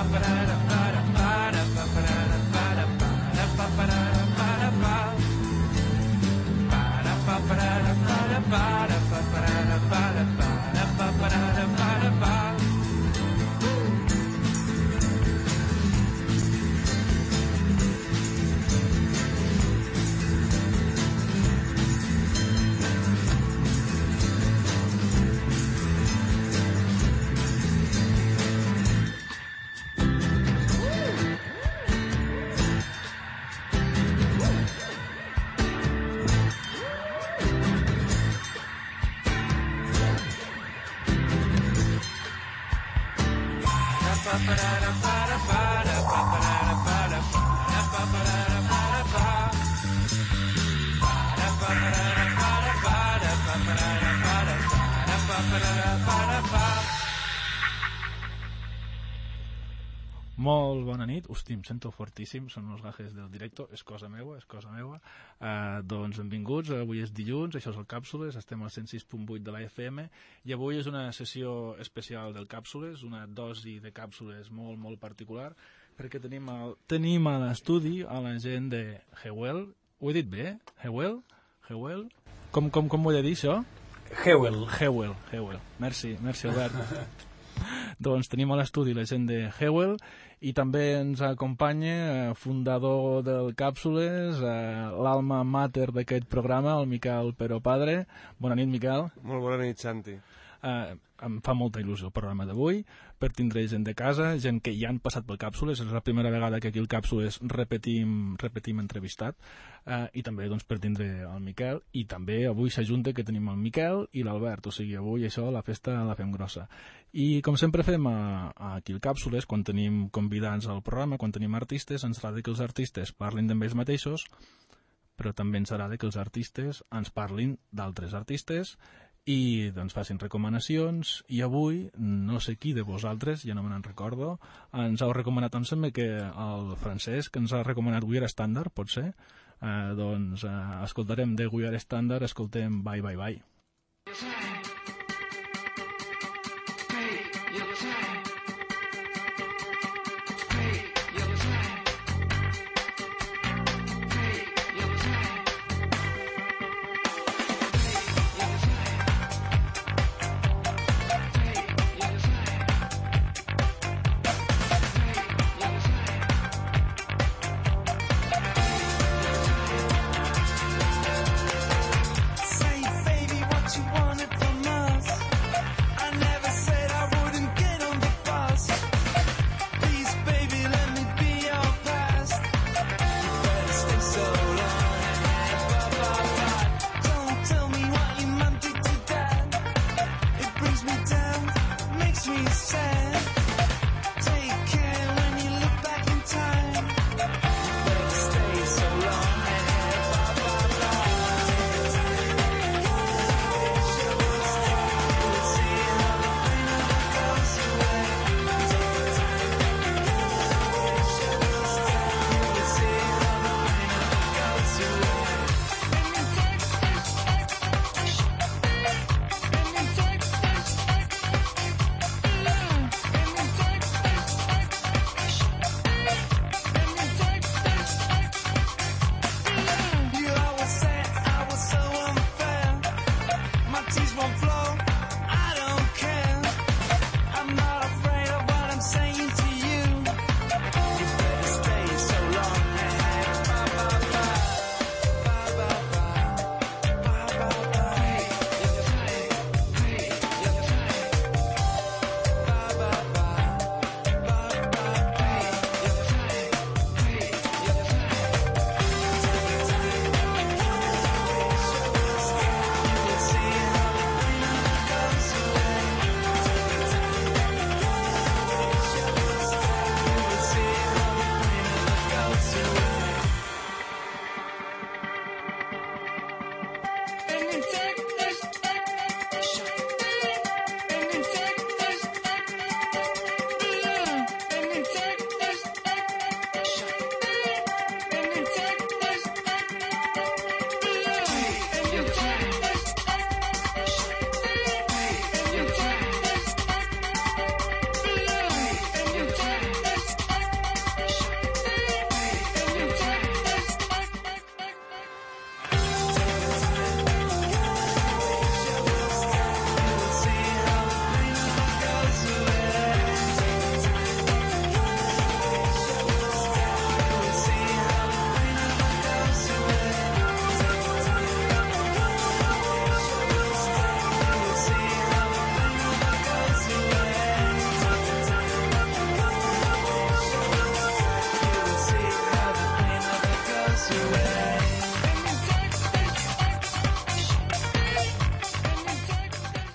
Molt bona nit. Hosti, em sento fortíssim, són els gajes del directo, és cosa meua. Doncs benvinguts, avui és dilluns, això és el Càpsules, estem al 106.8 de la FM i avui és una sessió especial del Càpsules, una dosi de càpsules molt, molt particular, perquè tenim a l'estudi a la gent de Hewell. Ho he dit bé? Hewell? Com ho he de dir, això? Hewell. Merci, Albert. Doncs tenim a l'estudi la gent de Hewell i també ens acompanya fundador del Càpsules, l'alma mater d'aquest programa, el Miquel Pero Padre. Bona nit, Miquel. Molt bona nit, Santi. Em fa molta il·lusió el programa d'avui per tindre gent de casa, gent que ja han passat pel Càpsules, és la primera vegada que aquí el Càpsules repetim entrevistat, i també doncs, per tindre el Miquel, i també avui s'ajunta que tenim el Miquel i l'Albert, o sigui, avui això, la festa la fem grossa. I com sempre fem aquí el Càpsules, quan tenim convidats al programa, quan tenim artistes, ens agrada que els artistes parlin d'ells mateixos, però també ens agrada que els artistes ens parlin d'altres artistes i doncs facin recomanacions, i avui no sé qui de vosaltres, ja no me'n recordo, ens heu recomanat, em sembla que el Francesc ens ha recomanat We Are Standard, pot ser? Doncs escoltarem de We Are Standard, escoltem Bye Bye Bye. Say, baby, what you wanna do?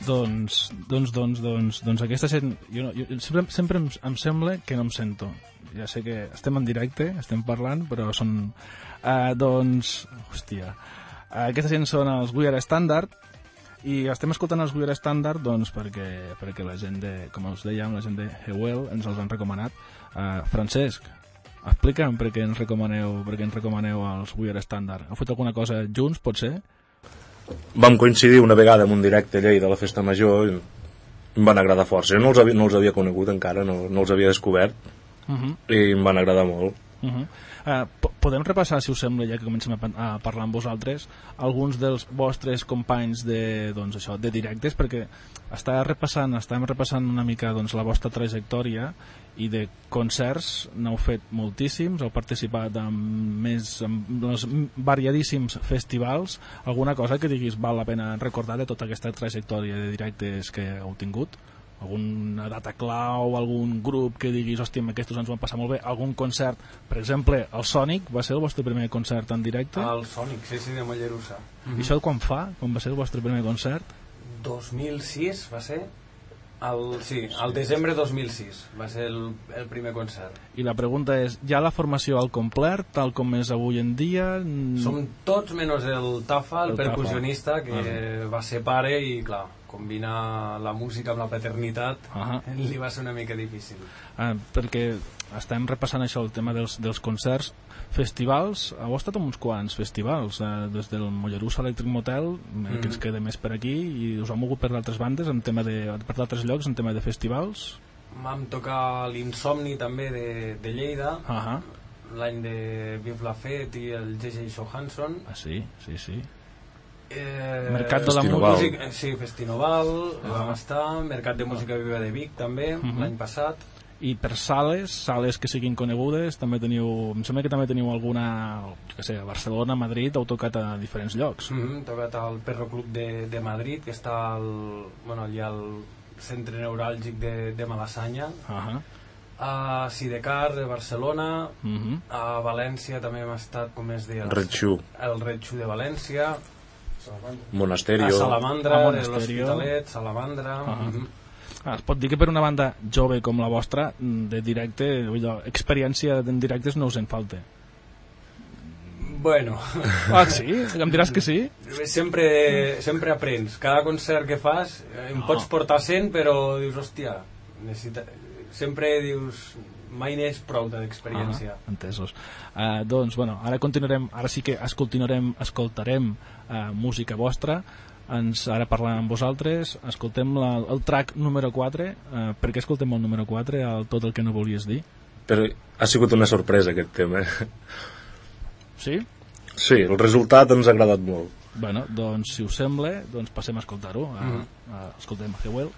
Doncs aquesta gent... Sempre em sembla que no em sento. Ja sé que estem en directe, estem parlant, però són... Hòstia... Aquesta gent són els We Are Standard, i estem escoltant els We Are Standard doncs, perquè la gent de... Com us dèiem, la gent de Hewell ens els han recomanat. Francesc, explica'm per què ens recomaneu els We Are Standard. Heu fet alguna cosa junts, pot ser? Vam coincidir una vegada en un directe a Lleida de la Festa Major i em van agradar força. Jo no els havia conegut encara, no els havia descobert, i em van agradar molt. Podem repassar, si us sembla, ja que comencem a parlar amb vosaltres, alguns dels vostres companys de directes, perquè estàvem repassant una mica la vostra trajectòria, i de concerts n'heu fet moltíssims, heu participat en variadíssims festivals. Alguna cosa que diguis val la pena recordar de tota aquesta trajectòria de directes que heu tingut? Alguna data clau, algun grup que diguis hòstia, amb aquests ens ho vam passar molt bé, algun concert, per exemple el Sònic va ser el vostre primer concert en directe? El Sònic, sí, de Mollerussa. I això quan va ser el vostre primer concert? 2006 va ser? Al desembre 2006 va ser el primer concert. I la pregunta és, hi ha la formació al complet, tal com és avui en dia? Som tots menys el Tafa, el percussionista, que va ser pare i, clar, combinar la música amb la paternitat li va ser una mica difícil. Perquè estem repassant això, el tema dels concerts. Festivals, heu estat en uns quants festivals, des del Mollerussa Electric Motel, que ens queda més per aquí, i us heu mogut per d'altres bandes, per d'altres llocs, en tema de festivals? Vam tocar l'Insomni també de Lleida, l'any de Vive la Fête i el J.J. Johansson. Sí. Mercat de la Música, sí, Festinoval, vam estar, Mercat de Música Viva de Vic també, l'any passat. I per sales que siguin conegudes, també teniu, em sembla que també teniu alguna, a Barcelona, Madrid, heu tocat a diferents llocs. Hem tocat al Perro Club de Madrid, que està allà al centre neuràlgic de Malassanya, a Sidecar de Barcelona, a València també hem estat, com es deia, el Red Shoe de València, Monasterio, a Salamandra, de l'Hospitalet, Salamandra. Es pot dir que per una banda jove com la vostra, de directe, experiència en directes no us en falta. Bueno. Sí? Em diràs que sí? Sempre aprens. Cada concert que fas em pots portar 100, però dius, hòstia, sempre dius, mai n'és prou d'experiència. Entesos. Doncs, ara sí que escoltarem música vostra. Ara parlant amb vosaltres, escoltem el track número 4. Per què escoltem el número 4, tot el que no volies dir? Però ha sigut una sorpresa aquest tema. Sí? Sí, el resultat ens ha agradat molt. Bueno, doncs si us sembla, doncs passem a escoltar-ho. Escoltem Hewell.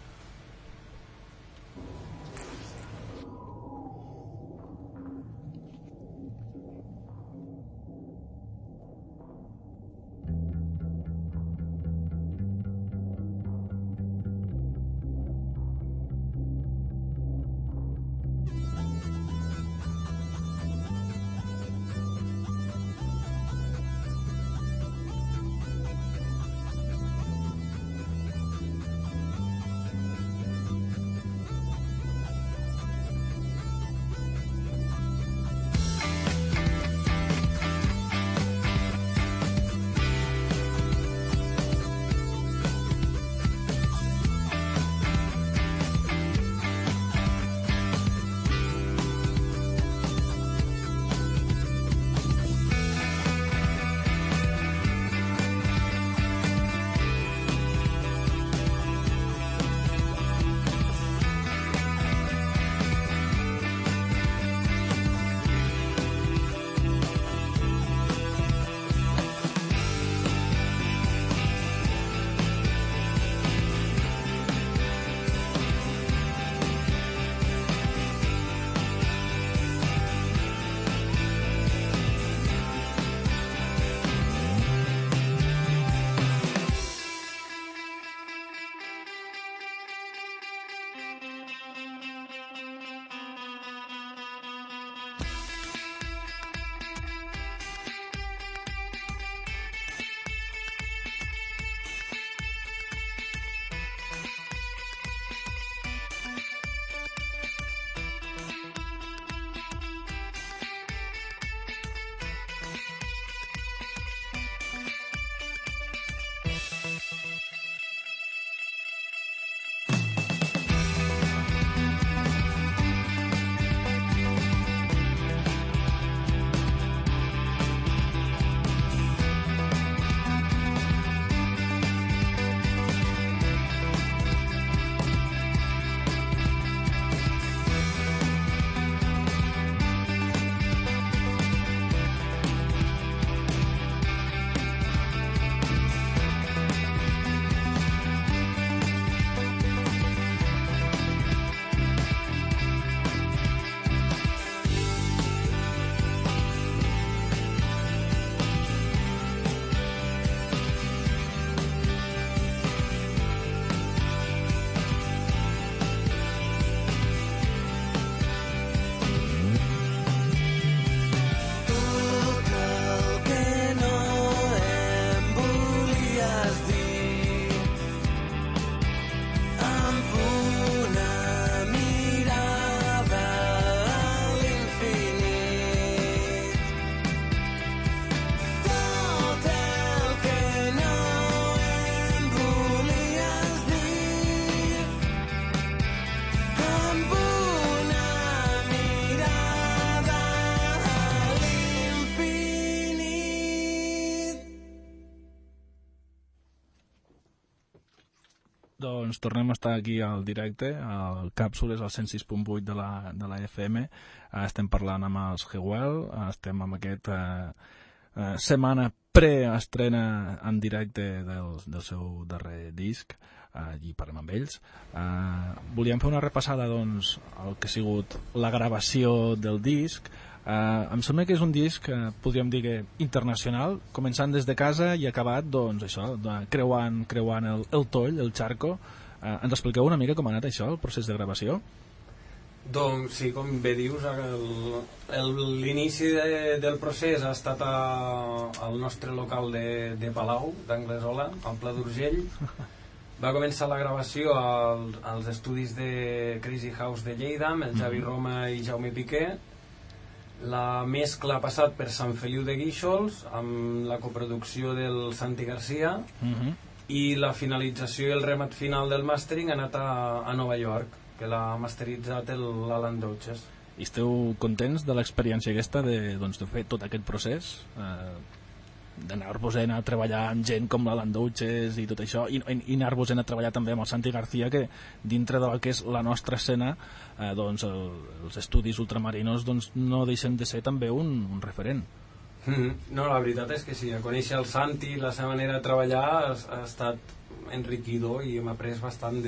Doncs tornem a estar aquí al directe, al Càpsules, al 106.8 de la FM. Estem parlant amb els Hewell, estem amb aquest setmana pre-estrena en directe del seu darrer disc, i parlem amb ells. Volíem fer una repassada, doncs, el que ha sigut la gravació del disc. Em sembla que és un disc, podríem dir que internacional, començant des de casa i acabat, doncs, això, creuant el toll, el charco. Ens expliqueu una mica com ha anat això, el procés de gravació? Doncs sí, com bé dius, l'inici del procés ha estat al nostre local de Palau, d'Anglesola, al Pla d'Urgell. Va començar la gravació als estudis de Crazy House de Lleida, amb el Javi Roma i Jaume Piqué. La mescla ha passat per Sant Feliu de Guíxols, amb la coproducció del Santi Garcia, i la finalització i el remat final del mastering ha anat a Nova York, que l'ha masteritzat l'Alan Deutsches. I esteu contents de l'experiència aquesta de fer tot aquest procés? D'anar-vos a treballar amb gent com l'Alan Deutsches i tot això, i anar-vos a treballar també amb el Santi García, que dintre del que és la nostra escena, els estudis ultramarinos no deixen de ser també un referent. No, la veritat és que sí, a conèixer el Santi, la seva manera de treballar ha estat enriquidor i hem après bastant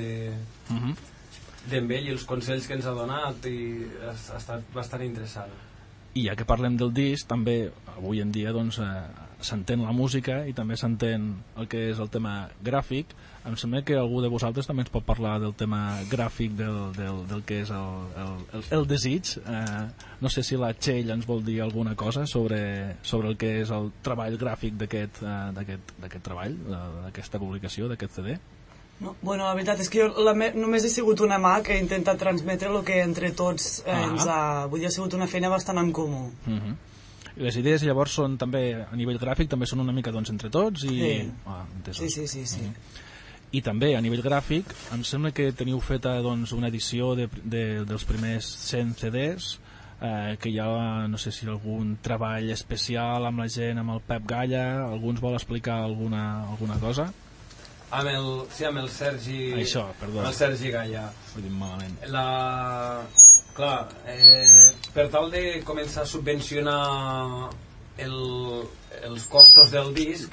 d'ell, i els consells que ens ha donat, i ha estat bastant interessant. I ja que parlem del disc, també avui en dia s'entén la música i també s'entén el que és el tema gràfic. Em sembla que algú de vosaltres també ens pot parlar del tema gràfic del que és el desig. No sé si la Txell ens vol dir alguna cosa sobre el que és el treball gràfic d'aquest treball, d'aquesta publicació, d'aquest CD. No, bueno, la veritat és que jo només he sigut una mà que he intentat transmetre el que entre tots vull dir, ha sigut una feina bastant en comú. Les idees llavors són també a nivell gràfic, també són una mica entre tots i... Sí. I també a nivell gràfic em sembla que teniu feta una edició dels primers 100 CDs, que hi ha, no sé si algun treball especial amb la gent, amb el Pep Galla. Algú ens vol explicar alguna cosa? Amb el Sergi... Això, perdó. Amb el Sergi Galla. Ho he dit malament. Clar, per tal de començar a subvencionar els costos del disc...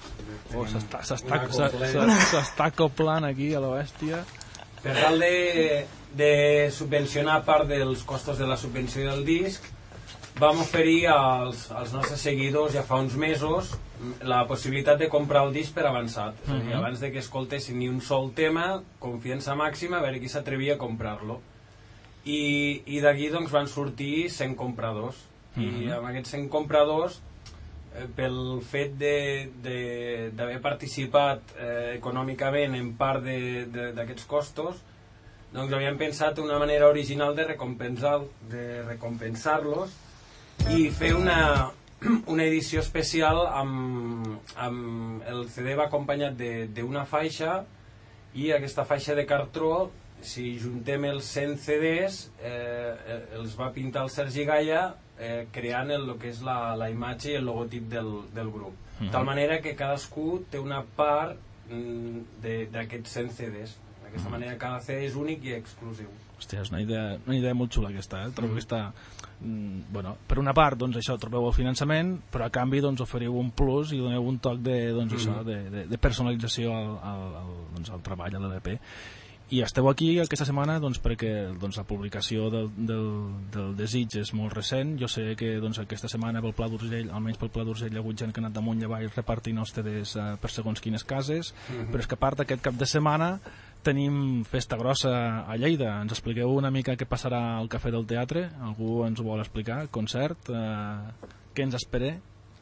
S'està acoplant aquí a la bèstia. Per tal de subvencionar part dels costos de la subvenció del disc, vam oferir als nostres seguidors ja fa uns mesos la possibilitat de comprar el disc per avançat. És a dir, abans de que escoltessin ni un sol tema, confiança màxima, a veure qui s'atrevia a comprar-lo. I d'aquí van sortir 100 compradors. I amb aquests 100 compradors, pel fet d'haver participat econòmicament en part d'aquests costos, doncs havíem pensat una manera original de recompensar-los i fer una edició especial amb el CD va acompanyat d'una faixa, i aquesta faixa de cartró, si juntem els 100 CDs, els va pintar el Sergi Galla, creant el que és la imatge i el logotip del grup, de tal manera que cadascú té una part d'aquests 100 CDs. D'aquesta manera cada CD és únic i exclusiu. Hòstia, és una idea molt xula aquesta, trobo que està... per una part, això, trobeu el finançament, però a canvi oferiu un plus i doneu un toc de personalització al treball, a l'LP. I esteu aquí aquesta setmana perquè la publicació del desig és molt recent. Jo sé que aquesta setmana pel Pla d'Urgell, almenys pel Pla d'Urgell, hi ha hagut gent que ha anat amunt i avall repartint els CDs per segons quines cases, però és que a part aquest cap de setmana tenim festa grossa a Lleida. Ens expliqueu una mica què passarà al Cafè del Teatre? Algú ens ho vol explicar? Concert? Què ens espera?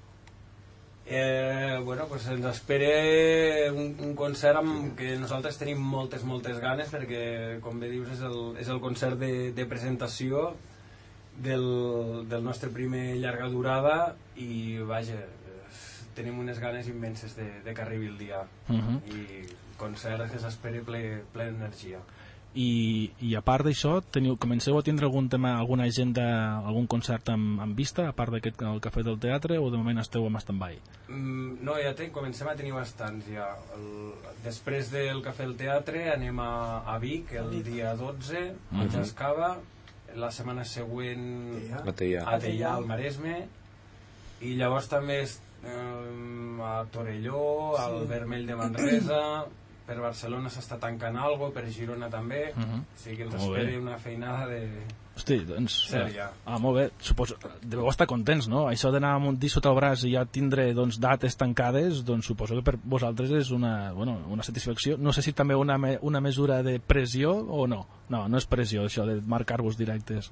Ens espera un concert amb que nosaltres tenim moltes ganes, perquè, com bé dius, és el concert de presentació del nostre primer llarga durada, i vaja, tenim unes ganes immenses de que arribi el dia. I concert que s'espera ple d'energia. I a part d'això, comenceu a tindre algun tema, alguna agenda, algun concert en vista, a part d'aquest el Cafè del Teatre, o de moment esteu en stand-by? No, ja comencem a tenir bastants ja. Després del Cafè del Teatre anem a Vic el dia 12, a Jascava, la setmana següent a Teià, al Maresme, i llavors també a Torelló, al Vermell de Manresa, per Barcelona s'està tancant alguna cosa, per Girona també, o sigui que ens esperi una feinada de... Hosti, doncs... sèria. Molt bé, suposo, deveu estar contents, no? Això d'anar amb un disc sota el braç i ja tindre dates tancades, doncs suposo que per vosaltres és una satisfacció. No sé si també una mesura de pressió o no. No és pressió, això de marcar-vos directes.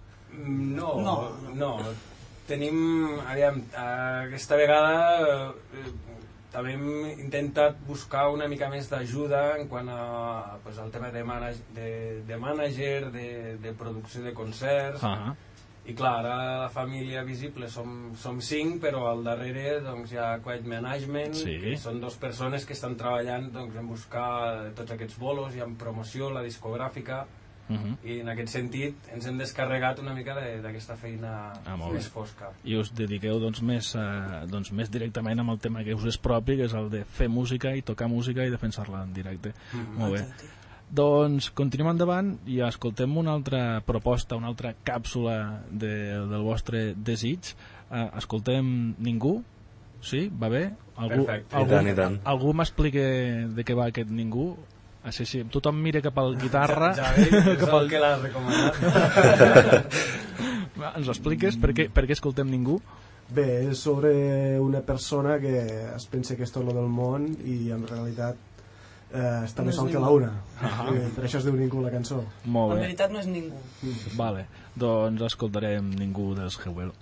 No. Tenim, aviam, aquesta vegada... també hem intentat buscar una mica més d'ajuda en quant al tema de mànager, de producció de concerts, i clar, ara la família Visible som 5, però al darrere hi ha Quiet Management, que són 2 persones que estan treballant en buscar tots aquests bolos i en promoció, la discogràfica, i en aquest sentit ens hem descarregat una mica d'aquesta feina més fosca. I us dediqueu més directament amb el tema que us és propi, que és el de fer música i tocar música i defensar-la en directe. Molt bé. Doncs continuem endavant i escoltem una altra proposta, una altra càpsula del vostre desig. Escoltem Ningú? Sí? Va bé? Perfecte. Algú m'explica de què va aquest Ningú? Sí, tothom mira cap al guitarra. Ja veig, és el que l'has recomanat. Ens ho expliques? Per què escoltem Ningú? Bé, és sobre una persona que es pensa que és tot del món i en realitat està més sol que la una. Per això es diu Ningú la cançó. Molt bé. En veritat no és ningú. Vale, doncs escoltarem Ningú dels Hewell.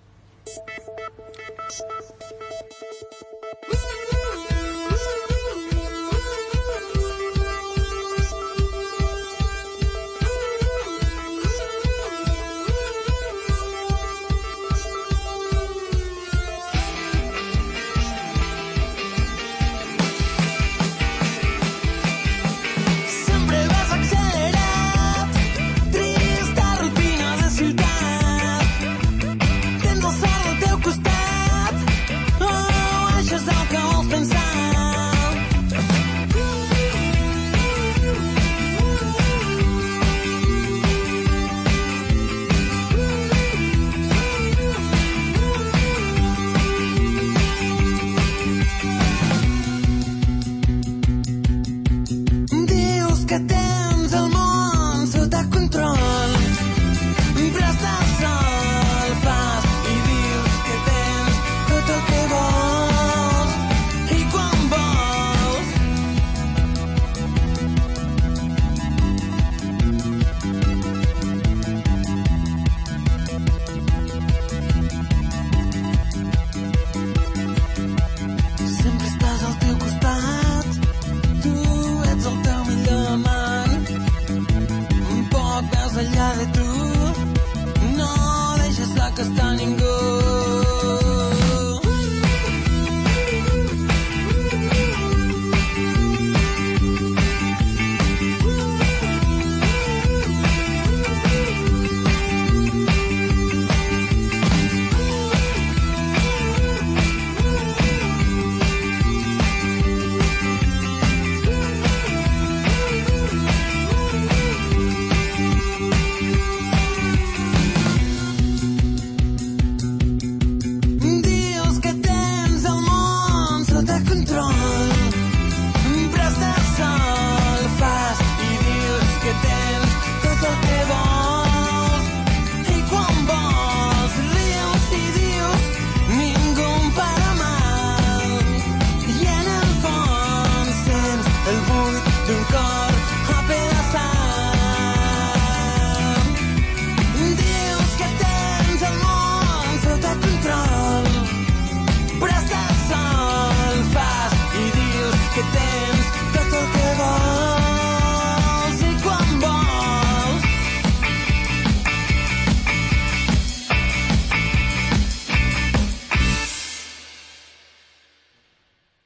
Tens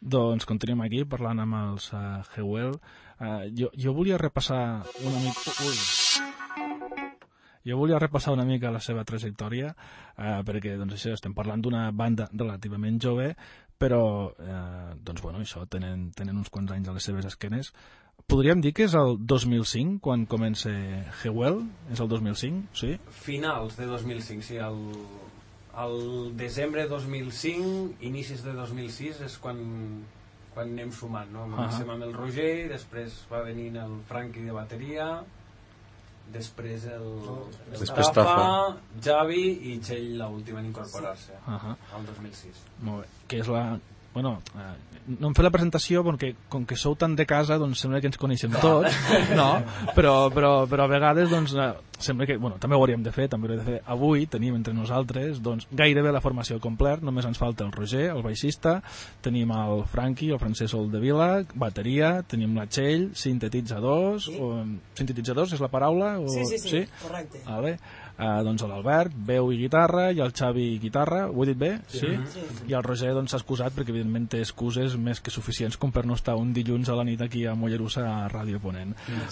Doncs continuem aquí parlant amb els Hewell. Jo volia repassar una mica... Jo volia repassar una mica la seva trajectòria, perquè doncs, això, estem parlant d'una banda relativament jove, però doncs, bueno, això, tenen uns quants anys a les seves esquenes. Podríem dir que és el 2005 quan comença Hewell? És el 2005, sí? Finals de 2005, sí. El desembre de 2005, inicis de 2006 és quan anem sumant, no? Comencem amb el Roger, després va venir el Franqui de bateria, després Tafa, Javi i Txell l'última en incorporar-se al 2006. Molt bé, que és la... Bueno, no em fa la presentació perquè com que sou tan de casa doncs sembla que ens coneixem tots, no? Però a vegades doncs sembla que, bueno, també ho hauríem de fer, avui tenim entre nosaltres doncs gairebé la formació completa, només ens falta el Roger, el baixista, tenim el Franqui, el Francesc Soldevila, bateria, tenim la Txell, sintetitzadors, sintetitzadors és la paraula? Sí, correcte. Vale. Doncs l'Albert, veu i guitarra, i el Xavi guitarra, ho he dit bé? Sí? I el Roger doncs s'ha excusat perquè evidentment té excuses més que suficients com per no estar un dilluns a la nit aquí a Mollerussa a Ràdio Ponent.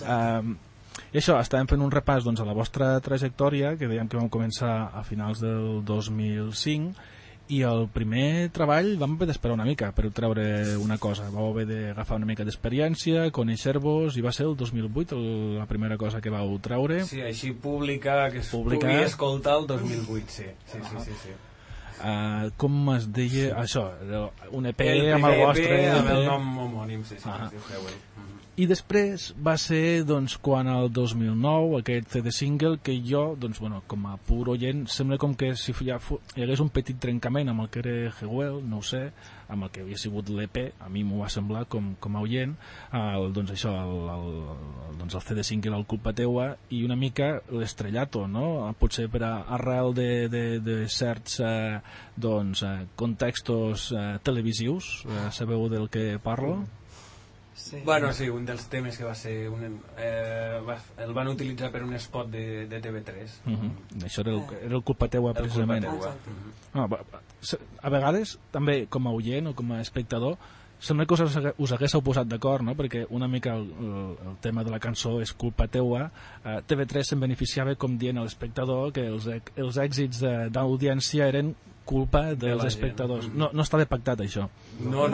I això, estàvem fent un repàs doncs, a la vostra trajectòria, que dèiem que vam començar a finals del 2005, i el primer treball vam haver d'esperar una mica per treure una cosa, vau haver d'agafar una mica d'experiència, conèixer-vos, i va ser el 2008 la primera cosa que vau treure. Sí, així pública, que es pugui escoltar el 2008, sí. Com es deia això? Un EP amb el vostre... amb el nom homònim, sí. I després va ser doncs, quan el 2009 aquest CD single que jo, doncs, bueno, com a pur oient, sembla com que si hi hagués un petit trencament amb el que era Hewell, no ho sé, amb el que havia sigut l'EP, a mi m'ho va semblar com a oient, doncs això, el CD single, el Culpa Teua, i una mica l'estrellato, no? Potser per arrel de certs contextos televisius, sabeu del que parlo? Sí. Bueno, sí, un dels temes que va ser el van utilitzar per un spot de TV3. Això era el Culpa Teua, precisament. A vegades, també com a oient o com a espectador, sembla que us haguéssiu posat d'acord, no? Perquè una mica el tema de la cançó és Culpa Teua. TV3 se'n beneficiava com dient a l'espectador que els èxits d'audiència eren culpa dels espectadors. No estava pactat, això. No.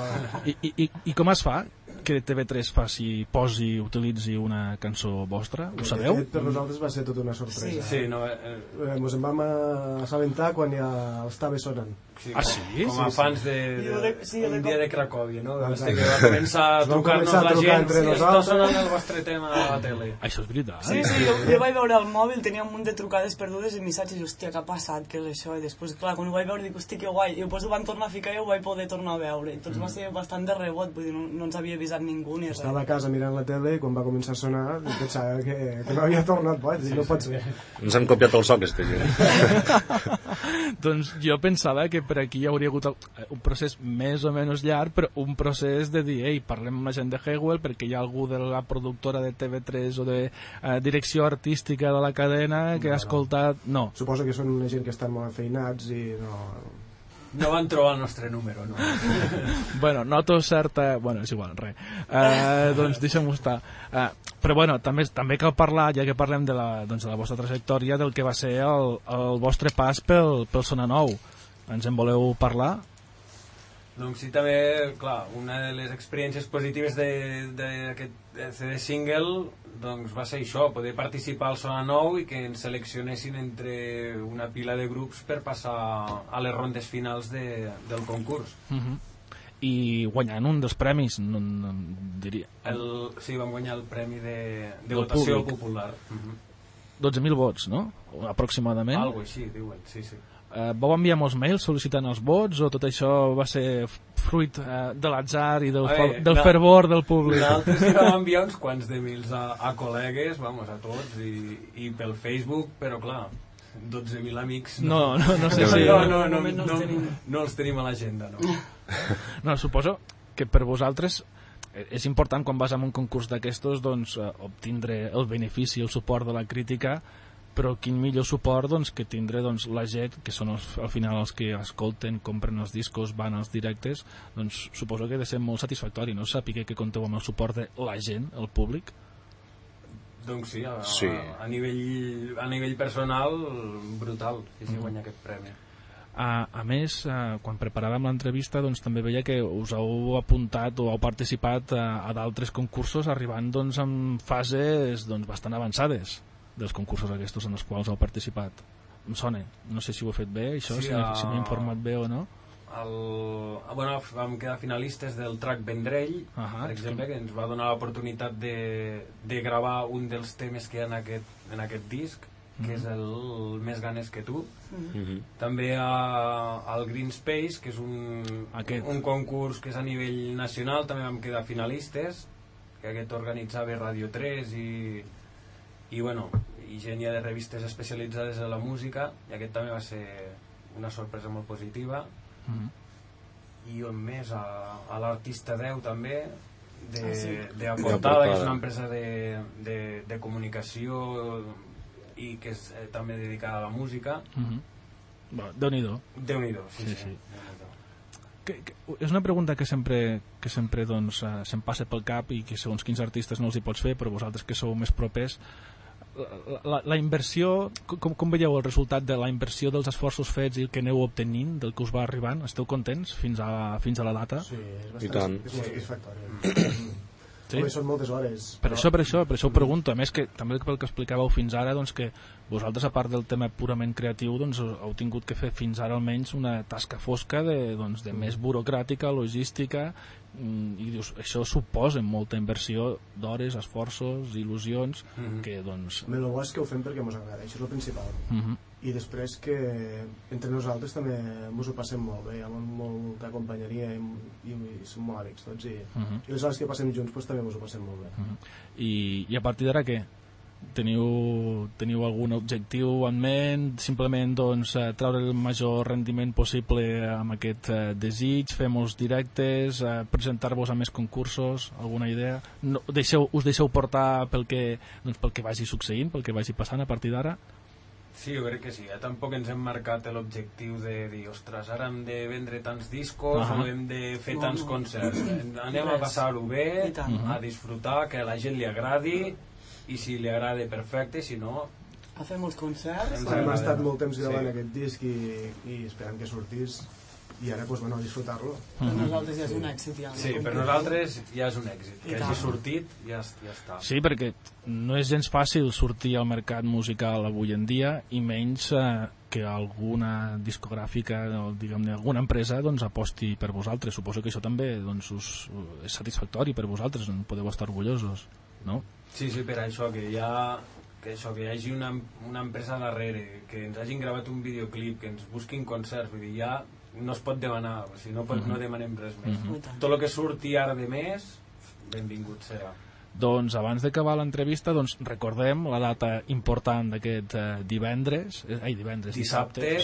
I com es fa que TV3 utilitzi una cançó vostra? Ho sabeu? Per nosaltres va ser tota una sorpresa. Sí, ens en vam assabentar quan ja estava sonant. Sí, sí? Com a fans d'un dia de Cracòvia, no? Va començar a trucar-nos la gent, està sonant el vostre tema a la tele. Això és veritat? Sí, jo vaig veure el mòbil, tenia un munt de trucades perdudes i missatges, hòstia, què ha passat, què és això? I després, clar, quan ho vaig veure, dic, hòstia, que guai, i després ho van tornar a ficar i ho vaig poder tornar a veure, i tots va ser bastant de rebot, vull dir, no ens havia avisat ningú ni res. Estava a casa mirant la tele i quan va començar a sonar pensava que no havia tornat boig, no pot ser. Ens han copiat el so, aquesta gent. Doncs jo pensava que per aquí hi hauria hagut un procés més o menys llarg, però un procés de dir, ei, parlem amb la gent de Hewell perquè hi ha algú de la productora de TV3 o de direcció artística de la cadena que ha escoltat... No. Suposo que són una gent que estan molt afeinats i no van trobar el nostre número, no? Bueno, noto certa... Bueno, és igual, res. Doncs deixem-ho estar. Però bueno, també cal parlar, ja que parlem de la vostra trajectòria, del que va ser el vostre pas pel Sonar Nou. Ens en voleu parlar? Doncs sí, també, clar, una de les experiències positives d'aquest CD single doncs va ser això, poder participar al Sonar Nou i que ens seleccionessin entre una pila de grups per passar a les rondes finals del concurs. I guanyant un dels premis, diria. Sí, vam guanyar el premi de votació popular. 12.000 vots, no? Aproximadament. Algo així, diuen, sí. Vau enviar molts mails sol·licitant els vots o tot això va ser fruit de l'atzar i del fervor del públic? Nosaltres hi vam enviar uns quants de mails a col·legues, a tots, i pel Facebook, però clar, 12.000 amics... No sé si... No els tenim a l'agenda, no. No, suposo que per vosaltres és important quan vas a un concurs d'aquestos doncs obtindre el benefici, el suport de la crítica, però quin millor suport doncs, que tindré doncs, la gent, que són al final els que escolten, compren els discos, van als directes, doncs suposo que ha de ser molt satisfactori, no? Saber que compteu amb el suport de la gent, el públic. Doncs sí, a nivell personal, brutal, si guanya aquest premi. A més, quan preparàvem l'entrevista doncs, també veia que us heu apuntat o heu participat a d'altres concursos arribant doncs, en fases doncs, bastant avançades dels concursos aquests en els quals heu participat. Em sona, no sé si ho he fet bé això, si m'he informat bé o no. Vam quedar finalistes del Track Vendrell, per exemple, que ens va donar l'oportunitat de gravar un dels temes que hi ha en aquest disc, que és el Més ganes que tu. També al Green Space, que és un concurs que és a nivell nacional, també vam quedar finalistes, que aquest organitzava Radio 3 i gent ja de revistes especialitzades en la música, i aquest també va ser una sorpresa molt positiva. I on més, a l'Artista 10 també, d'Aportada, que és una empresa de comunicació i que és també dedicada a la música. Déu-n'hi-do. Sí. És una pregunta que sempre doncs, se'm passa pel cap i que segons quins artistes no els hi pots fer, però vosaltres que sou més propers, la inversió, com veieu el resultat de la inversió dels esforços fets i el que aneu obtenint, del que us va arribant? Esteu contents fins a la data? Sí, és bastant satisfactori. Sí? Són moltes hores. Per això ho pregunto. A més, que també pel que explicàveu fins ara, doncs, que vosaltres, a part del tema purament creatiu, doncs, heu tingut que fer fins ara almenys una tasca fosca de més burocràtica, logística, i dius, això suposa molta inversió d'hores, esforços, il·lusions, que doncs... El bo és que ho fem perquè ens agrada, això és el principal. I després que entre nosaltres també ens ho passem molt bé, hi ha molta companyeria i som molt amics tots, i les hores que passem junts doncs, també ens ho passem molt bé. I a partir d'ara què? Teniu algun objectiu en ment? Simplement doncs, treure el major rendiment possible amb aquest desig, fer molts directes, presentar-vos a més concursos, alguna idea? Us deixeu portar pel que vagi succeint, pel que vagi passant a partir d'ara? Sí, jo crec que sí. Tampoc ens hem marcat l'objectiu de dir, ostres, ara hem de vendre tants discos o hem de fer tants concerts. Anem a passar-ho bé, a disfrutar, que a la gent li agradi, i si li agrada perfecte, si no... A fer molts concerts. Hem estat molt temps gravant aquest disc i esperant que sortís, i ara doncs, a disfrutar-lo. Per nosaltres ja és un èxit. Sí, per nosaltres ja és un èxit. Que hagi sortit, ja està. Sí, perquè no és gens fàcil sortir al mercat musical avui en dia, i menys que alguna discogràfica o diguem-ne alguna empresa doncs, aposti per vosaltres. Suposo que això també doncs, és satisfactori per vosaltres, podeu estar orgullosos, no? Sí, per això que hi hagi una empresa darrere, que ens hagin gravat un videoclip, que ens busquin concerts, vull dir, ja no es pot demanar, o sigui, no demanem res més. Tot el que surti ara de més, benvingut serà. Doncs abans d'acabar l'entrevista, doncs recordem la data important d'aquest dissabte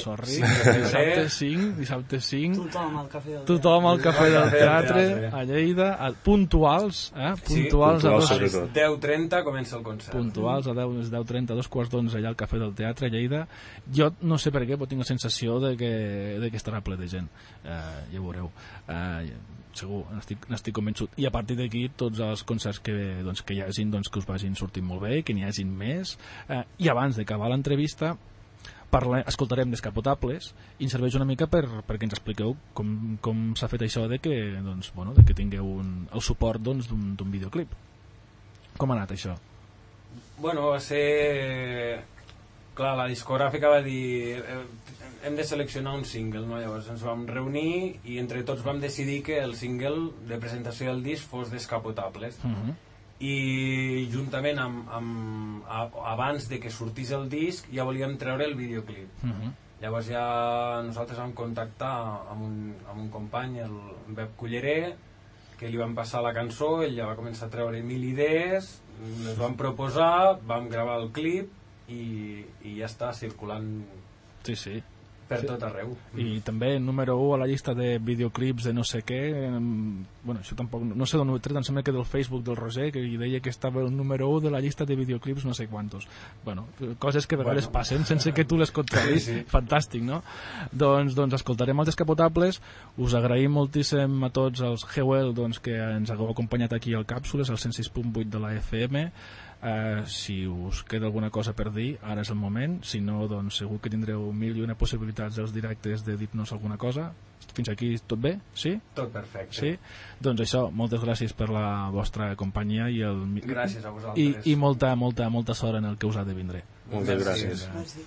5. Tothom al Cafè del Teatre a Lleida, puntuals, puntuals a 10:30 comença el concert. Puntuals a 10:30, 11:45 allà al Cafè del Teatre a Lleida. Jo no sé per què, però tinc la sensació de que estarà ple de gent. Ja ho veureu. Segur, n'estic convençut. I a partir d'aquí tots els concerts que hi hagin, que us vagin sortint molt bé, que n'hi hagin més, i abans d'acabar l'entrevista escoltarem Descapotables i ens serveix una mica perquè ens expliqueu com s'ha fet això de que tingueu el suport d'un videoclip. Com ha anat això? Bueno, va ser... Clar, la discogràfica va dir hem de seleccionar un single, no? Llavors ens vam reunir i entre tots vam decidir que el single de presentació del disc fos Descapotables. I juntament abans de que sortís el disc ja volíem treure el videoclip. Llavors ja nosaltres vam contactar amb un company, el Bep Culleré, que li vam passar la cançó, ell ja va començar a treure 1000 idees, ens vam proposar, vam gravar el clip i ja està circulant Per tot arreu. I també número 1 a la llista de videoclips de no sé què, bueno, això tampoc, no sé d'on ho he tret, em sembla que del Facebook del Roger, que deia que estava el número 1 de la llista de videoclips no sé quantos. Bueno, coses que a vegades passen sense que tu les controlis. Sí. Fantàstic, no? Doncs escoltarem els Descapotables. Us agraïm moltíssim a tots els Hewell que ens hagueu acompanyat aquí al Càpsules, al 106.8 de la FM. Si us queda alguna cosa per dir, ara és el moment. Si no, doncs segur que tindreu mil i una possibilitats als directes de dir-nos alguna cosa. Fins aquí tot bé? Sí? Tot perfecte. Sí? Doncs això, moltes gràcies per la vostra companyia i gràcies a vosaltres. I molta sort en el que us ha de vindre. Moltes gràcies.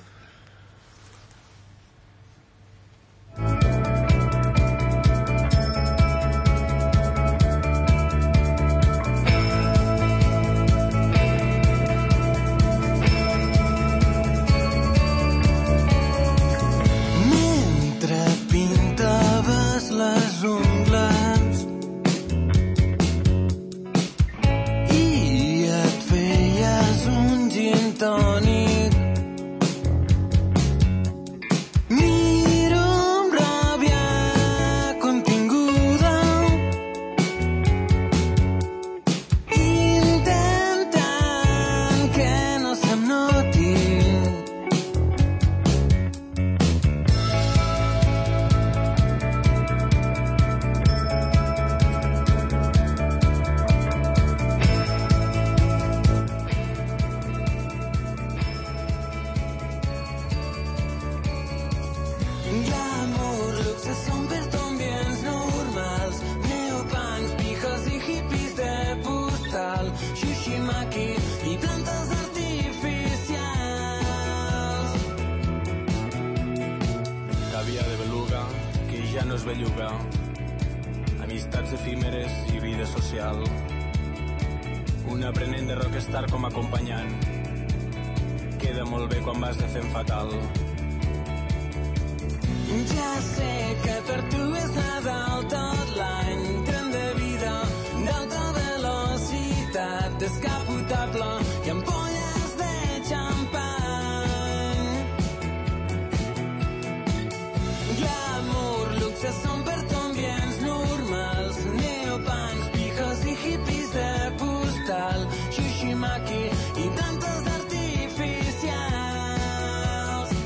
Amistats efímeres i vida social. Un aprenent de rockstar com a acompanyant. Queda molt bé quan vas de fent fatal. Ja sé que per tu és Nadal tot l'any. Tren de vida d'alta velocitat, descapotable i ampolles de xampany. Glamour, luxe són per tu ambients normals, neopans, pijos i hippies de postal, Shushimaki i tantes artificials.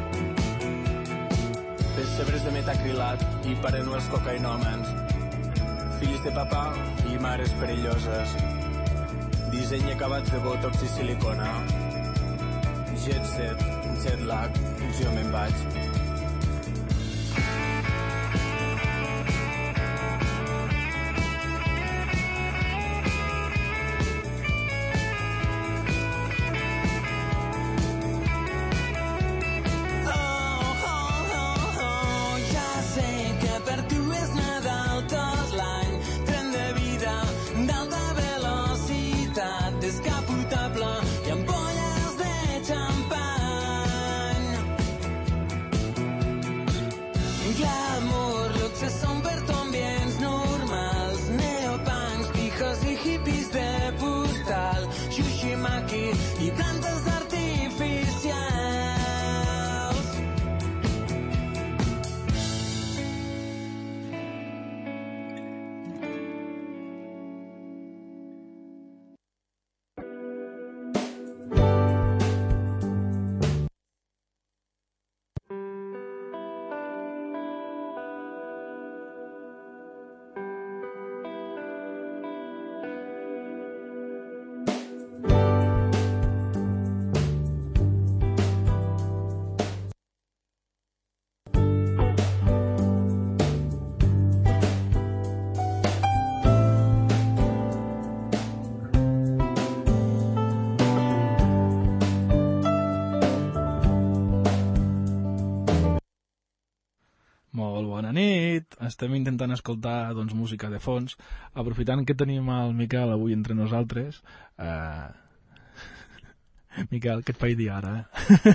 Pessebres de metacrilat i Pare Noels cocainòmens, fills de papà i mares perilloses, disseny acabats de botox i silicona, jet set, jet lag, jo me'n vaig. I plantes artificials. Estem intentant escoltar doncs, música de fons, aprofitant que tenim el Miquel avui entre nosaltres. Miquel, què et faig dir ara?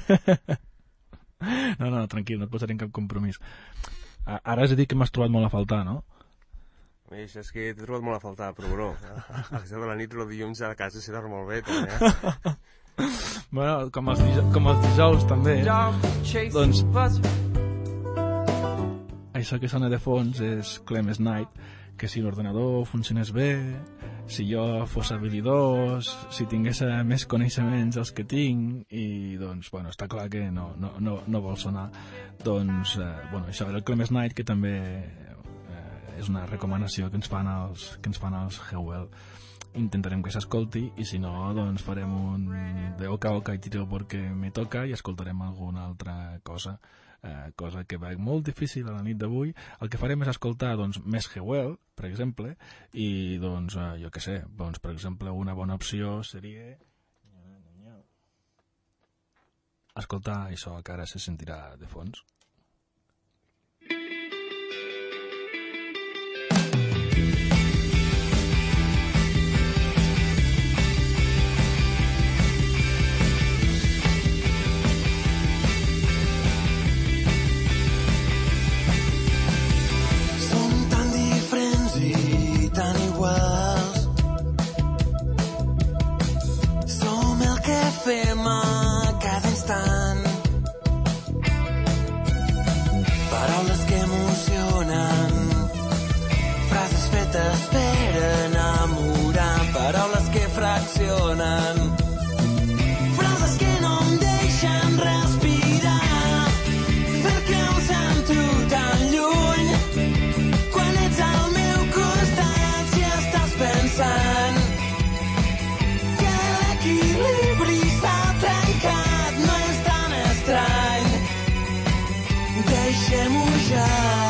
No, tranquil, no et posaré en cap compromís. Ara has dit que m'has trobat molt a faltar, no? És que t'he trobat molt a faltar, però bro, a les 10 de la nit el dilluns a casa s'ha de molt bé, també, Bueno, com els dijous també, doncs això que sona de fons és Clemens Knight, que si l'ordenador funcionés bé, si jo fos habilidós, si tingués més coneixements dels que tinc, i doncs, bueno, està clar que no vol sonar. Doncs, bueno, això era el Clemens Knight, que també és una recomanació que ens fan els Hewell. Intentarem que s'escolti, i si no, doncs farem un de oca a oca i tiro porque me toca i escoltarem alguna altra cosa, cosa que va molt difícil a la nit d'avui. El que farem és escoltar doncs, més Hewell, per exemple, i doncs, jo què sé, doncs, per exemple, una bona opció seria escoltar això que ara se sentirà de fons. Fem a cada instant paraules que emocionen, frases fetes per enamorar, paraules que fraccionen, frases que no em deixen respirar, perquè em sento tan lluny quan ets al meu costat, si estàs pensant que l'equilibri no és tan estrany, deixem-ho ja.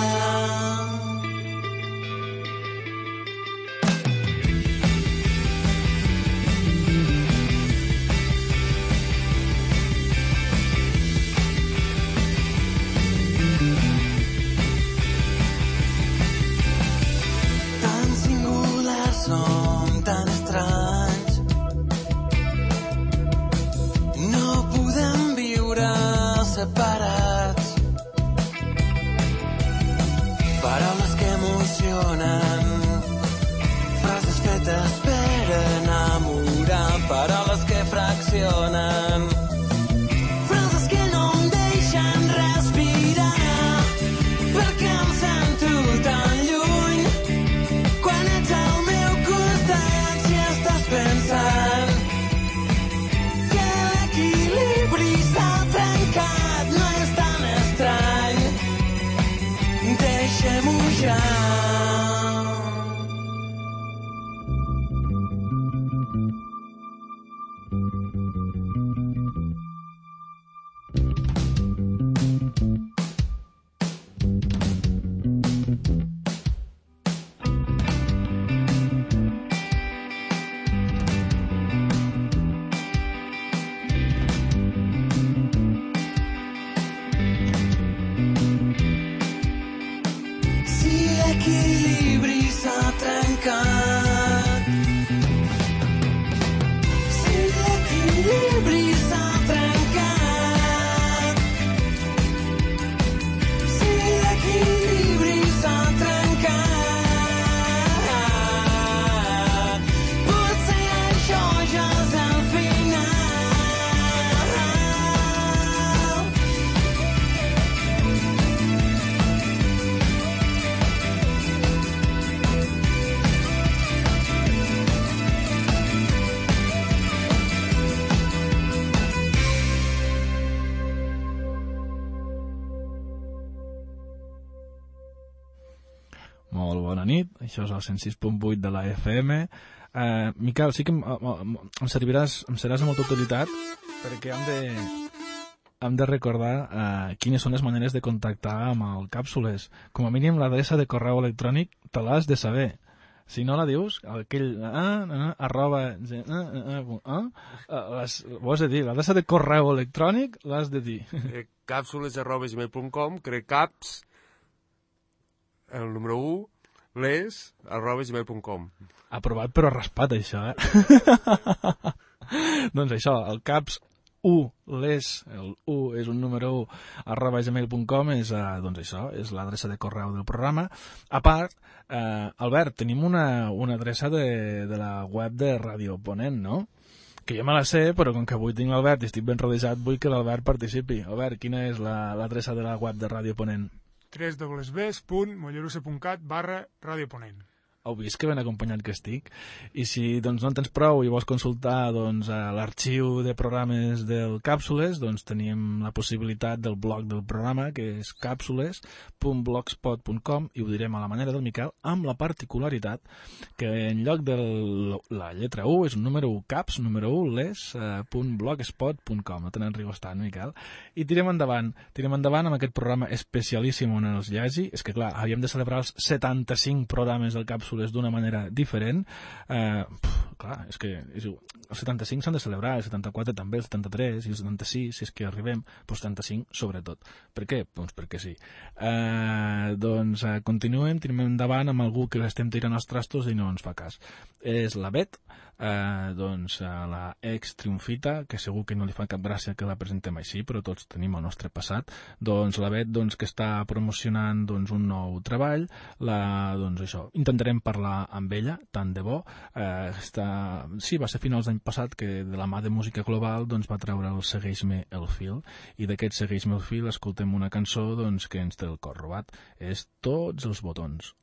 Tan singulars som, tan estranys, separats, paraules que emocionen, frases fetes per enamorar, paraules que fraccionen, frases que no em deixen respirar, perquè em sento tan lluny quan ets al meu costat, si estàs pensant que l'equilibri s'ha trencat, no és tan estrany, deixem-ho ja. Molt bona nit, això és el 106.8 de la FM. Miquel, sí que em seràs de molta utilitat perquè hem de recordar quines són les maneres de contactar amb el Càpsules. Com a mínim l'adreça de correu electrònic te l'has de saber. Si no la dius, aquell arroba ho has de dir, l'adreça de correu electrònic l'has de dir. Càpsules@gmail.com, crec caps el número 1, les@gmail.com. Aprovat però raspat, això, Doncs això, el caps 1, les, el 1 és un número 1, @gmail.com és, doncs això, és l'adreça de correu del programa. A part, Albert, tenim una adreça de la web de Ràdio Ponent, no? Que jo me la sé, però com que avui tinc l'Albert i estic ben rodejat, vull que l'Albert participi. Albert, quina és l'adreça de la web de Ràdio Ponent? www.mollerussa.cat/radioponent. Heu vist que ben acompanyat que estic? I si doncs, no en tens prou i vols consultar doncs, l'arxiu de programes del Càpsules, doncs tenim la possibilitat del blog del programa, que és capsules.blogspot.com, i ho direm a la manera del Miquel, amb la particularitat que en lloc de la lletra U és un número 1, caps, número 1, les.blogspot.com. No tenen rigostant, Miquel. I tirem endavant amb aquest programa especialíssim on els llegi. És que, clar, havíem de celebrar els 75 programes del Càpsules d'una manera diferent. Clar, és que els 75 s'han de celebrar, el 74 també, el 73 i el 76, si és que arribem, però el 75 sobretot. Per què? Doncs perquè sí. Continuem, tirem endavant amb algú que l'estem tirant els trastos i no ens fa cas. És la Bet, la ex triomfita, que segur que no li fa cap gràcia que la presentem així, però tots tenim el nostre passat. La Bet, que està promocionant un nou treball, intentarem parlar amb ella, tant de bo. Sí, va ser a finals d'any passat que de la mà de Música Global va treure el Segueix-me el fil, i d'aquest Segueix-me el fil escoltem una cançó que ens té el cor robat. És Tots els botons.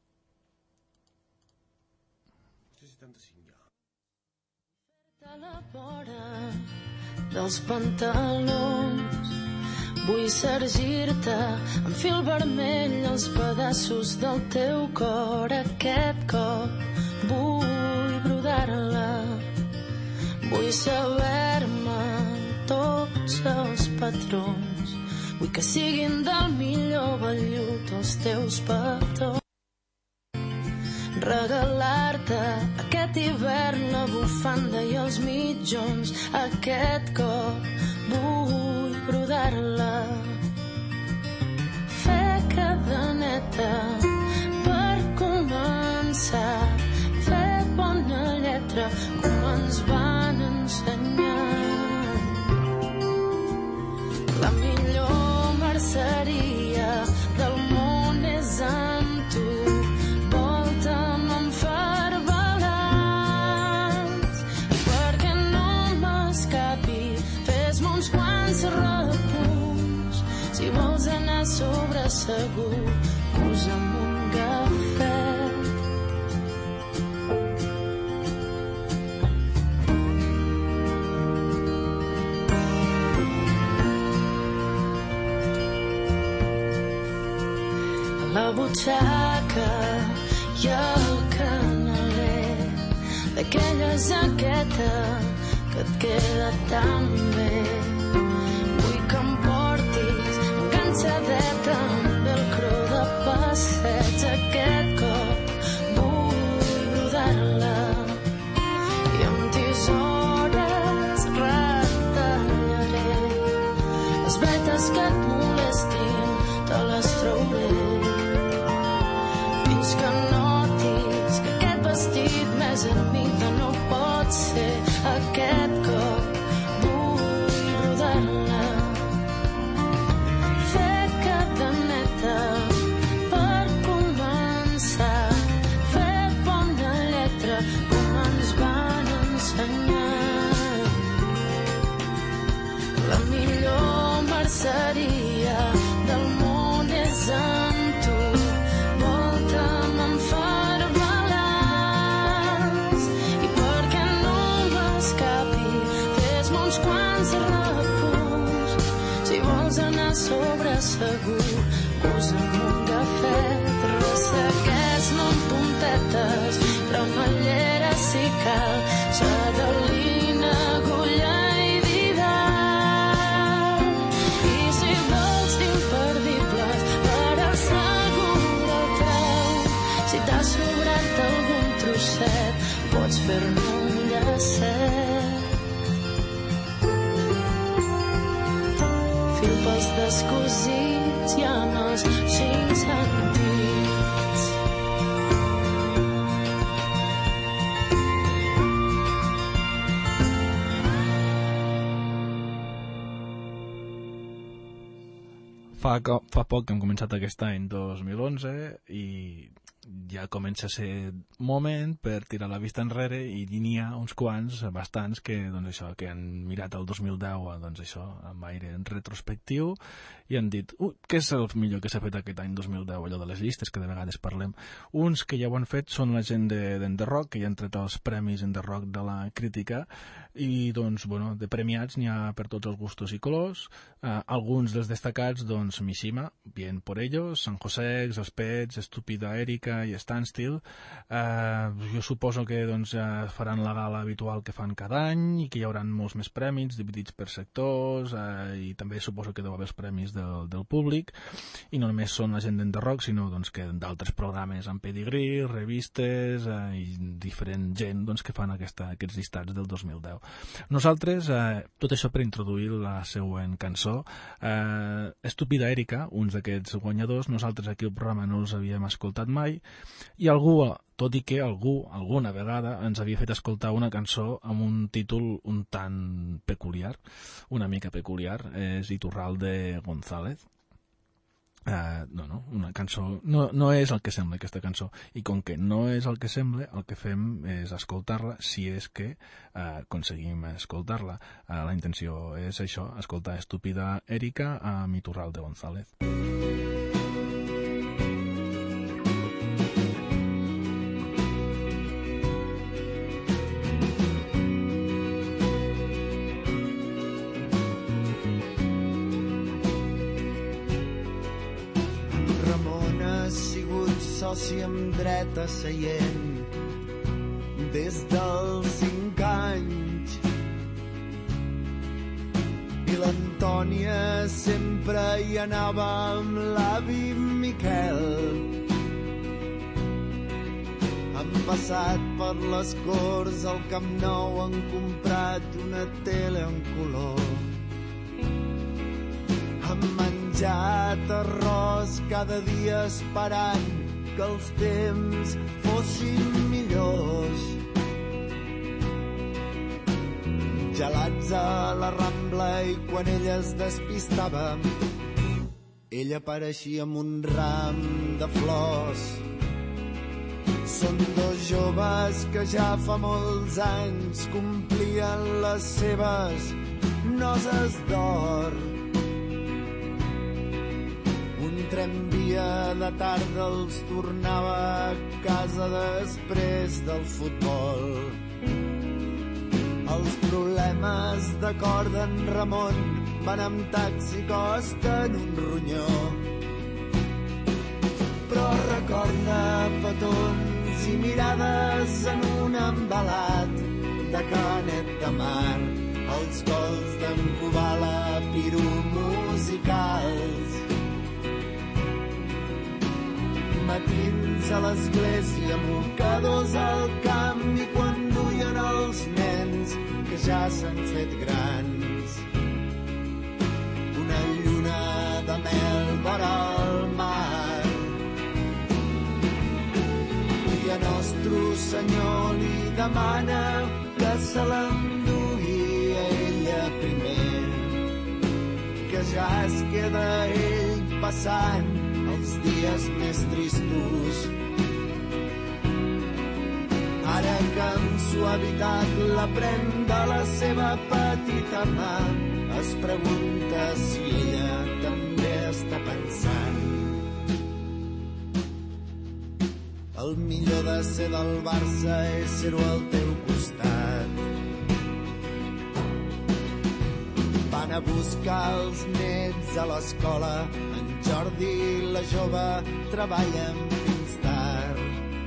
A la vora dels pantalons vull sergir-te amb fil vermell els pedaços del teu cor. Aquest cop vull brodar-la, vull saber-me tots els patrons, vull que siguin del millor vellut els teus petons. Regalar-te aquest hivern la bufanda i els mitjons. Aquest cop vull brodar-la, fer cadeneta per començar, fer bona lletra com ens van ensenyar. La millor merceria del món és amb tu. Si vols anar sobre segur, posa'm un gafet. A la butxaca hi ha el canaler d'aquella jaqueta que et queda tan bé. Vull que em portis enganxadeta amb velcro de passeig. Aquest cop vull brodar-la i amb tisores retallaré les vetes que et molestin, te les trauré fins que notis que aquest vestit més ermita no pot ser. Aquest cop seria del món és amb tu. Volta'm amb farbalars i perquè no m'escapi fes-me uns quants repunts. Si vols anar sobre segur, posa'm un gafet. Ressegueix-me amb puntetes, cremallera si cal, sedelina, agulla i didal. I si vols imperdibles per assegurar el treu, si t'ha sobrat algun trosset pots fer-ne un llacet. Fil pels descosits i en els 5 sentits. Fa poc que hem començat aquest any 2011 i ja comença a ser moment per tirar la vista enrere i n'hi ha uns quants, bastants, que, doncs això, que han mirat el 2010 doncs això, amb aire retrospectiu i han dit, què és el millor que s'ha fet aquest any 2010, allò de les llistes que de vegades parlem. Uns que ja ho han fet són la gent d'Enderrock, que ja han tret els premis Enderrock de la crítica, i doncs, bueno, de premiats n'hi ha per tots els gustos i colors. Alguns dels destacats, doncs, Mishima, Bien por ellos, San José, Els Pets, Estúpida Erika i Standstill. Jo suposo que doncs, faran la gala habitual que fan cada any i que hi haurà molts més premis dividits per sectors, i també suposo que deu haver els premis del públic, i no només són la gent d'Enderrock, sinó doncs, que d'altres programes amb pedigrí, revistes i diferent gent doncs, que fan aquests llistats del 2010. Nosaltres, tot això per introduir la següent cançó, Estúpida Erika, uns d'aquests guanyadors, nosaltres aquí al programa no els havíem escoltat mai, i algú, tot i que algú alguna vegada ens havia fet escoltar una cançó amb un títol un tant peculiar, una mica peculiar, és Iturralde González. Una cançó no és el que sembla aquesta cançó, i com que no és el que sembla, el que fem és escoltar-la, si és que aconseguim escoltar-la. La intenció és això, escoltar Estúpida Erika amb Iturralde González. Soci amb dret a seient des dels 5 anys, i l'Antònia sempre hi anava amb l'avi Miquel. Han passat per les Corts, al Camp Nou han comprat una tele en color. Han menjat arròs cada dia esperant que els temps fossin millors. Gelats a la Rambla, i quan ella es despistava, ella apareixia amb un ram de flors. Són dos joves que ja fa molts anys complien les seves noses d'or. Tramvia de tarda els tornava a casa després del futbol. Els problemes de cor d'en Ramon van amb taxi, costen un ronyó. Però recorda petons i mirades en un embalat de Canet de Mar, els cols d'en Cubala, piromusicals. Matins a l'església, mocadors al camp, i quan duien els nens que ja s'han fet grans. Una lluna de mel vora el mar, i a Nostre Senyor li demana que se l'endugui a ella primer, que ja es queda ell passant els dies més tristos. Ara que amb suavitat la pren de la seva petita mà, es pregunta si ella també està pensant. El millor de ser del Barça és ser-ho al teu costat. Van a buscar els nets a l'escola, en Jordi i la jove treballen fins tard.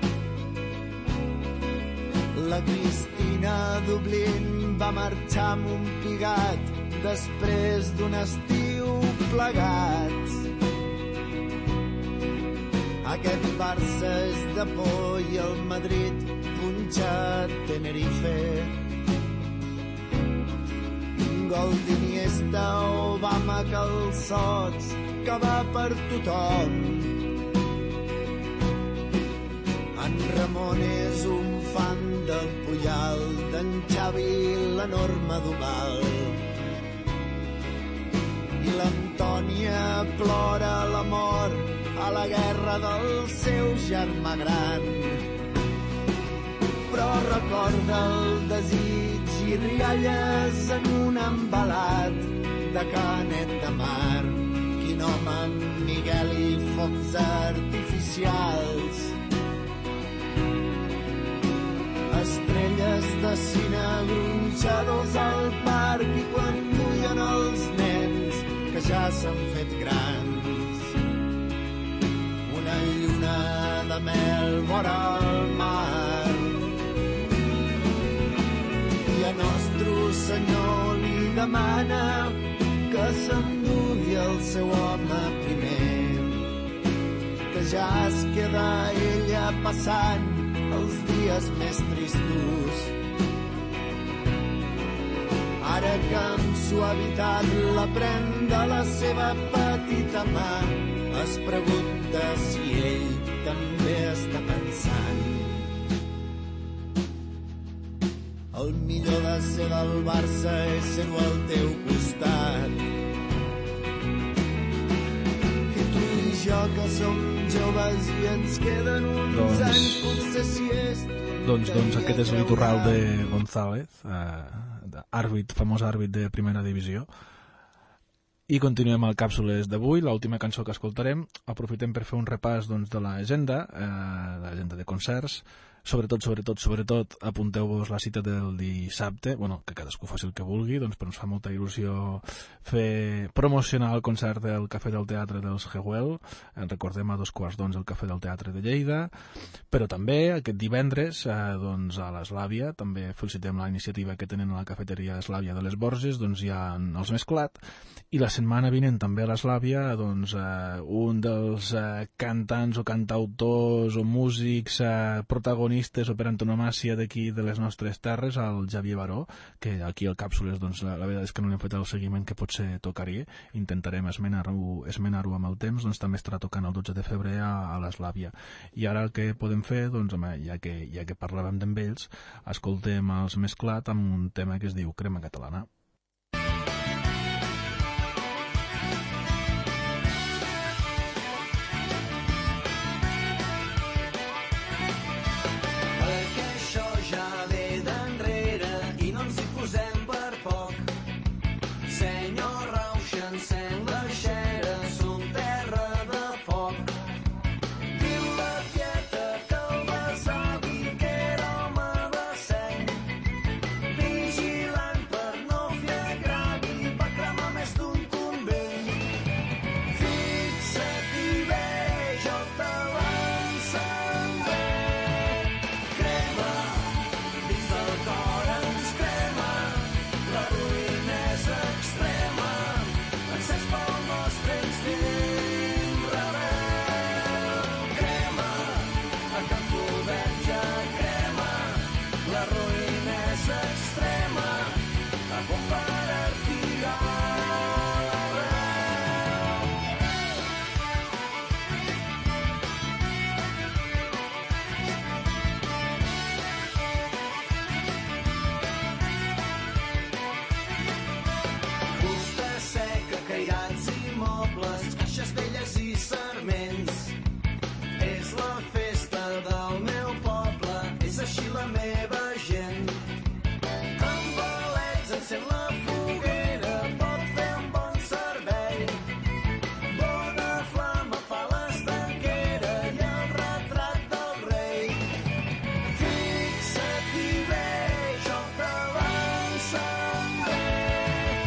La Cristina a Dublín va marxar amb un pigat després d'un estiu plegats. Aquest Barça és de por i el Madrid punxa Tenerife. Gol d'Iniesta, Obama, calçots, que va per tothom. En Ramon és un fan del Puyal, d'en Xavi la Norma Duval. I l'Antònia plora l'amor a la guerra terra del seu germà gran. Però recorda el desig i rialles en un embalat de Canet de Mar. Quin home amb Miguel i focs artificials. Estrelles de cine, gronxadors al parc i quan duien els nens que ja s'han fet grans. Una lluna de mel vora el mar. I a nostre senyor li demana que s'endugui el seu home primer, que ja es queda ella passant els dies més tristos. Ara que amb suavitat la pren de la seva petita mà, es pregunta si ell també està pensant. El millor de ser del Barça és ser-ho al teu costat. I tu i jo que som joves i ens queden uns anys, potser si és... Doncs aquest és litoral de González, àrbit, famós àrbit de primera divisió. I continuem al Càpsules d'avui, l'última cançó que escoltarem. Aprofitem per fer un repàs de l'agenda de concerts. Sobretot, apunteu-vos la cita del dissabte, que cadascú faci el que vulgui, però ens fa molta il·lusió fer promocionar el concert del Cafè del Teatre dels Jewel. Recordem a 2:15 el Cafè del Teatre de Lleida, però també aquest divendres a l'Eslàvia, també felicitem la iniciativa que tenen a la cafeteria Eslàvia de les Borges, hi ha els Mesclat, i la setmana vinent també a l'Eslàvia un dels cantants o cantautors o músics protagonistes o per antonomàsia d'aquí de les nostres terres, el Xavier Baró, que aquí al Càpsules la veritat és que no li hem fet el seguiment que potser tocaria. Intentarem esmenar-ho amb el temps. També estarà tocant el 12 de febrer a l'Eslàvia. I ara el que podem fer, ja que parlàvem d'amb ells, escoltem els Mesclat amb un tema que es diu Crema Catalana.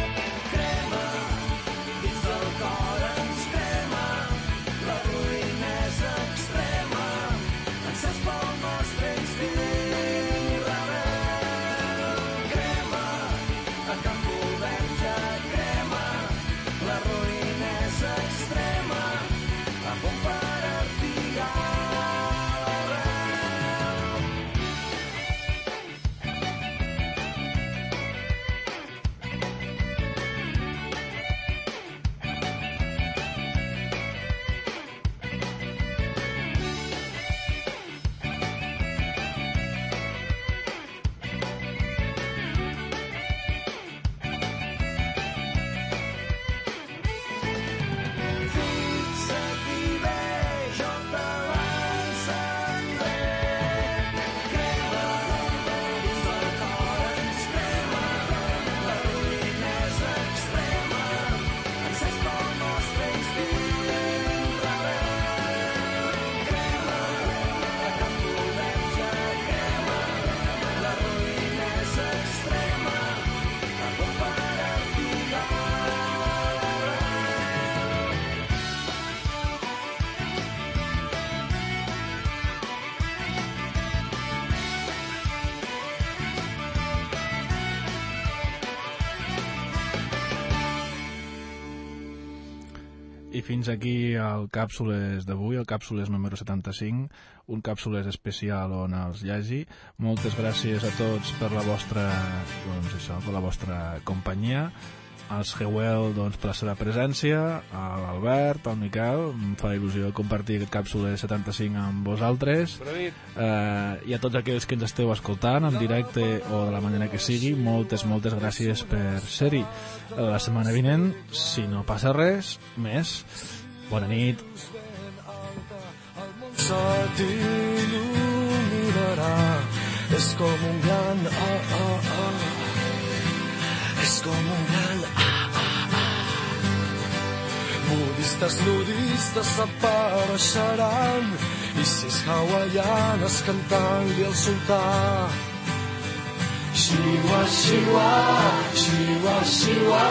Crema, dins del cor ens crema, la ruïna I fins aquí el Càpsules d'avui, el Càpsules número 75, un Càpsules especial on els llegi. Moltes gràcies a tots per la vostra, doncs això, per la vostra companyia, als Hewell per la seva presència, a l'Albert, al Miquel, em fa il·lusió compartir aquest Càpsules 75 amb vosaltres, i a tots aquells que ens esteu escoltant en directe o de la manera que sigui, moltes gràcies per ser-hi. La setmana vinent, si no passa res més, bona nit. És com un gran és com un gran budistes nudistes apareixeran i sis hawaianes cantant-li al sultà. Shiwa, shiwa, shiwa, shiwa,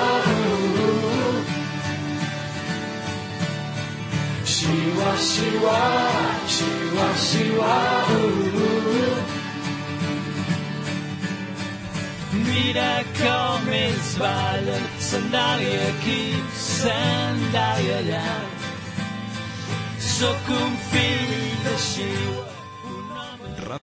shiwa, shiwa, shiwa, shiwa. Mira com ells ballen, sandàlia aquí, sandàlia allà. Sóc un fill de Shiwa.